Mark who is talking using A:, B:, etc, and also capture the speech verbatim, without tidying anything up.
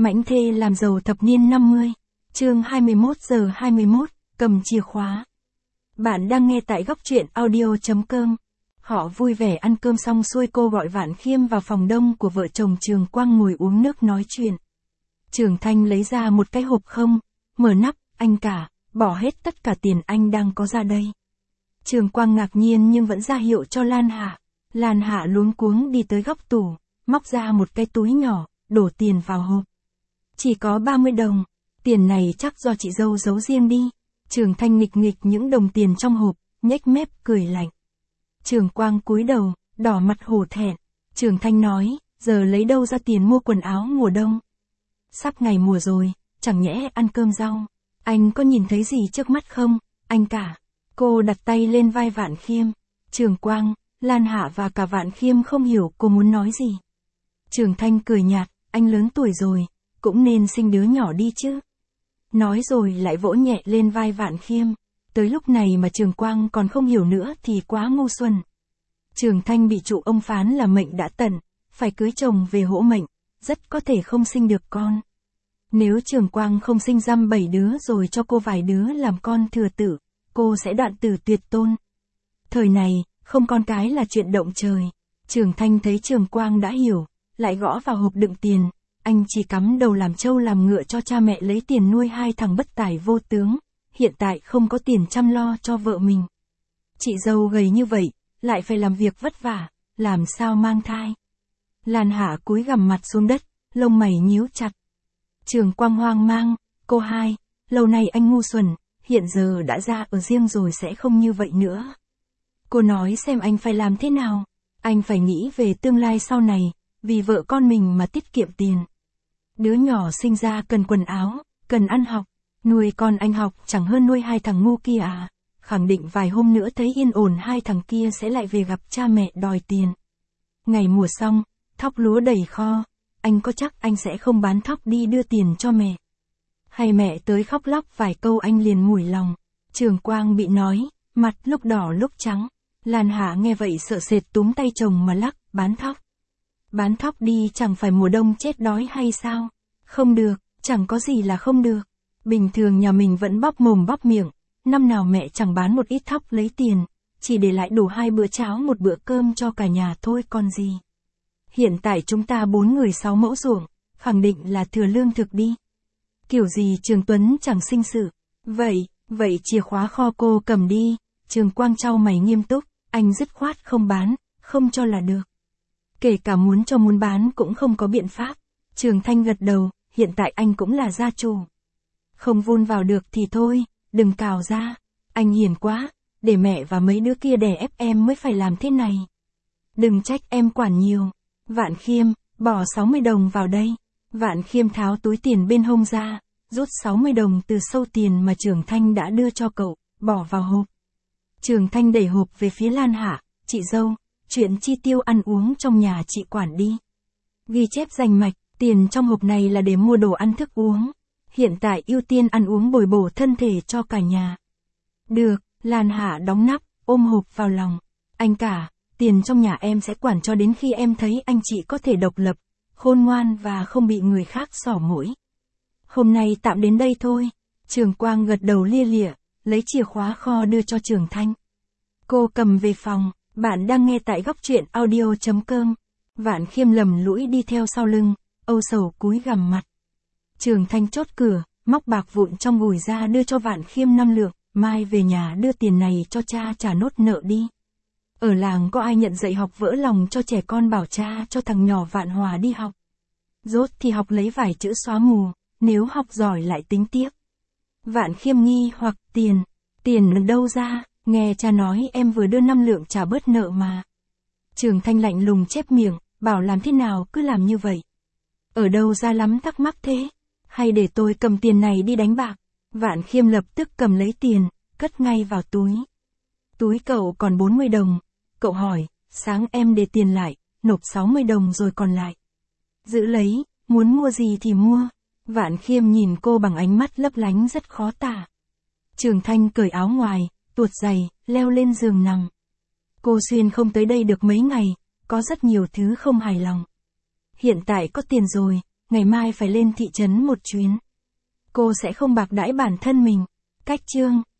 A: Mãnh thê làm giàu thập niên năm mươi. Chương hai mươi mốt giờ hai mươi mốt, cầm chìa khóa. Bạn đang nghe tại góc truyện audio chấm com. Họ vui vẻ ăn cơm xong xuôi, cô gọi Vạn Khiêm vào phòng đông của vợ chồng Trường Quang ngồi uống nước nói chuyện. Trường Thanh lấy ra một cái hộp không, mở nắp, anh cả, bỏ hết tất cả tiền anh đang có ra đây. Trường Quang ngạc nhiên nhưng vẫn ra hiệu cho Lan Hạ. Lan Hạ luống cuống đi tới góc tủ, móc ra một cái túi nhỏ, đổ tiền vào hộp. Chỉ có ba mươi đồng, tiền này chắc do chị dâu giấu riêng đi. Trường Thanh nghịch nghịch những đồng tiền trong hộp, nhếch mép cười lạnh. Trường Quang cúi đầu, đỏ mặt hổ thẹn. Trường Thanh nói, giờ lấy đâu ra tiền mua quần áo mùa đông? Sắp ngày mùa rồi, chẳng nhẽ ăn cơm rau. Anh có nhìn thấy gì trước mắt không, anh cả? Cô đặt tay lên vai Vạn Khiêm. Trường Quang, Lan Hạ và cả Vạn Khiêm không hiểu cô muốn nói gì. Trường Thanh cười nhạt, anh lớn tuổi rồi, cũng nên sinh đứa nhỏ đi chứ. Nói rồi lại vỗ nhẹ lên vai Vạn Khiêm. Tới lúc này mà Trường Quang còn không hiểu nữa thì quá ngu xuẩn. Trường Thanh bị trụ ông phán là mệnh đã tận, phải cưới chồng về hỗ mệnh, rất có thể không sinh được con. Nếu Trường Quang không sinh dăm bảy đứa rồi cho cô vài đứa làm con thừa tử, cô sẽ đoạn tử tuyệt tôn. Thời này, không con cái là chuyện động trời. Trường Thanh thấy Trường Quang đã hiểu, lại gõ vào hộp đựng tiền. Anh chỉ cắm đầu làm trâu làm ngựa cho cha mẹ lấy tiền nuôi hai thằng bất tài vô tướng, hiện tại không có tiền chăm lo cho vợ mình. Chị dâu gầy như vậy, lại phải làm việc vất vả, làm sao mang thai. Lan Hạ cúi gằm mặt xuống đất, lông mày nhíu chặt. Trường Quang hoang mang, cô hai, lâu nay anh ngu xuẩn, hiện giờ đã ra ở riêng rồi sẽ không như vậy nữa. Cô nói xem anh phải làm thế nào, anh phải nghĩ về tương lai sau này, vì vợ con mình mà tiết kiệm tiền. Đứa nhỏ sinh ra cần quần áo, cần ăn học, nuôi con anh học chẳng hơn nuôi hai thằng ngu kia à. Khẳng định vài hôm nữa thấy yên ổn hai thằng kia sẽ lại về gặp cha mẹ đòi tiền. Ngày mùa xong, thóc lúa đầy kho, anh có chắc anh sẽ không bán thóc đi đưa tiền cho mẹ? Hay mẹ tới khóc lóc vài câu anh liền mủi lòng. Trường Quang bị nói, mặt lúc đỏ lúc trắng. Lan Hạ nghe vậy sợ sệt túm tay chồng mà lắc, bán thóc. Bán thóc đi chẳng phải mùa đông chết đói hay sao? Không được, chẳng có gì là không được. Bình thường nhà mình vẫn bóp mồm bóp miệng, năm nào mẹ chẳng bán một ít thóc lấy tiền, chỉ để lại đủ hai bữa cháo một bữa cơm cho cả nhà thôi còn gì. Hiện tại chúng ta bốn người sáu mẫu ruộng, khẳng định là thừa lương thực đi. Kiểu gì Trường Tuấn chẳng sinh sự. Vậy, vậy chìa khóa kho cô cầm đi. Trường Quang trao mày nghiêm túc, anh dứt khoát không bán, không cho là được. Kể cả muốn cho muốn bán cũng không có biện pháp. Trường Thanh gật đầu, hiện tại anh cũng là gia chủ. Không vun vào được thì thôi, đừng cào ra. Anh hiền quá, để mẹ và mấy đứa kia đè ép em mới phải làm thế này. Đừng trách em quản nhiều. Vạn Khiêm, bỏ sáu mươi đồng vào đây. Vạn Khiêm tháo túi tiền bên hông ra, rút sáu mươi đồng từ sâu tiền mà Trường Thanh đã đưa cho cậu, bỏ vào hộp. Trường Thanh đẩy hộp về phía Lan Hạ, chị dâu, chuyện chi tiêu ăn uống trong nhà chị quản đi. Ghi chép rành mạch, tiền trong hộp này là để mua đồ ăn thức uống. Hiện tại ưu tiên ăn uống bồi bổ thân thể cho cả nhà. Được, Lan Hạ đóng nắp, ôm hộp vào lòng. Anh cả, tiền trong nhà em sẽ quản cho đến khi em thấy anh chị có thể độc lập, khôn ngoan và không bị người khác xỏ mũi. Hôm nay tạm đến đây thôi. Trường Quang gật đầu lia lịa, lấy chìa khóa kho đưa cho Trường Thanh. Cô cầm về phòng. Bạn đang nghe tại góc truyện audio chấm com. Vạn Khiêm lầm lũi đi theo sau lưng, âu sầu cúi gằm mặt. Trường Thanh chốt cửa, móc bạc vụn trong gùi ra đưa cho Vạn Khiêm năm lượng, mai về nhà đưa tiền này cho cha trả nốt nợ đi. Ở làng có ai nhận dạy học vỡ lòng cho trẻ con, bảo cha cho thằng nhỏ Vạn Hòa đi học. Rốt thì học lấy vài chữ xóa mù, nếu học giỏi lại tính tiếp. Vạn Khiêm nghi hoặc tiền, tiền đâu ra? Nghe cha nói em vừa đưa năm lượng trả bớt nợ mà. Trường Thanh lạnh lùng chép miệng, bảo làm thế nào cứ làm như vậy. Ở đâu ra lắm thắc mắc thế? Hay để tôi cầm tiền này đi đánh bạc? Vạn Khiêm lập tức cầm lấy tiền, cất ngay vào túi. Túi cậu còn bốn mươi đồng. Cậu hỏi, sáng em để tiền lại, nộp sáu mươi đồng rồi còn lại. Giữ lấy, muốn mua gì thì mua. Vạn Khiêm nhìn cô bằng ánh mắt lấp lánh rất khó tả. Trường Thanh cởi áo ngoài, tuột giày, leo lên giường nằm. Cô Xuyên không tới đây được mấy ngày, có rất nhiều thứ không hài lòng. Hiện tại có tiền rồi, ngày mai phải lên thị trấn một chuyến. Cô sẽ không bạc đãi bản thân mình. Cách chương